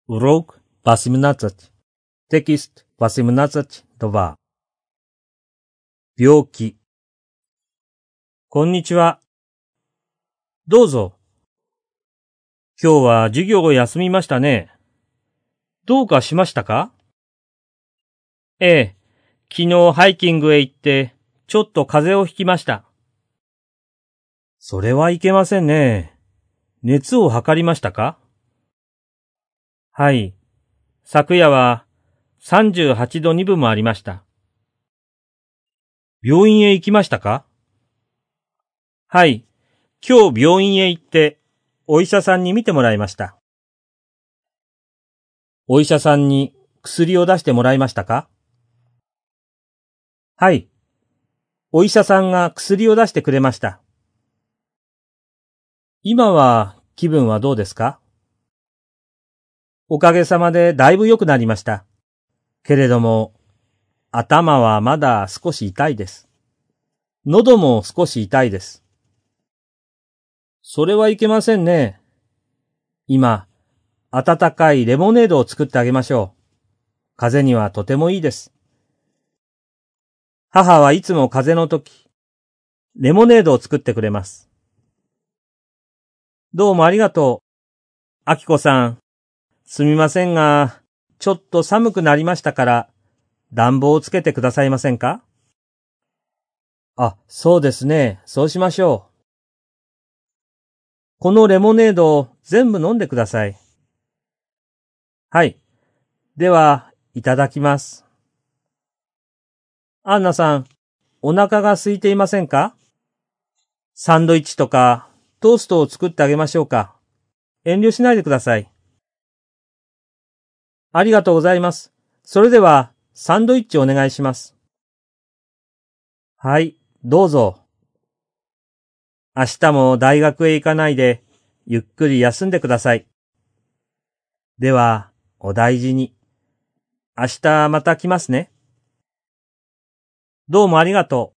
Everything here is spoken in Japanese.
Урок 18. Текст 18-2. 病気。こんにちは。どうぞ。今日は授業を休みましたね。どうかしましたか？ええ、昨日ハイキングへ行って、ちょっと風邪をひきました。それはいけませんね。熱を測りましたか？はい。昨夜は38度2分もありました。病院へ行きましたか？はい。今日病院へ行って、お医者さんに診てもらいました。お医者さんに薬を出してもらいましたか？はい。お医者さんが薬を出してくれました。今は気分はどうですか？おかげさまでだいぶ良くなりました。けれども、頭はまだ少し痛いです。喉も少し痛いです。それはいけませんね。今、温かいレモネードを作ってあげましょう。風邪にはとてもいいです。母はいつも風邪の時、レモネードを作ってくれます。どうもありがとう。あきこさん、すみませんが、ちょっと寒くなりましたから、暖房をつけてくださいませんか？あ、そうですね。そうしましょう。このレモネードを全部飲んでください。はい。では、いただきます。アンナさん、お腹が空いていませんか？サンドイッチとかトーストを作ってあげましょうか？遠慮しないでください。ありがとうございます。それでは、サンドイッチお願いします。はい、どうぞ。明日も大学へ行かないで、ゆっくり休んでください。では、お大事に。明日また来ますね。どうもありがとう。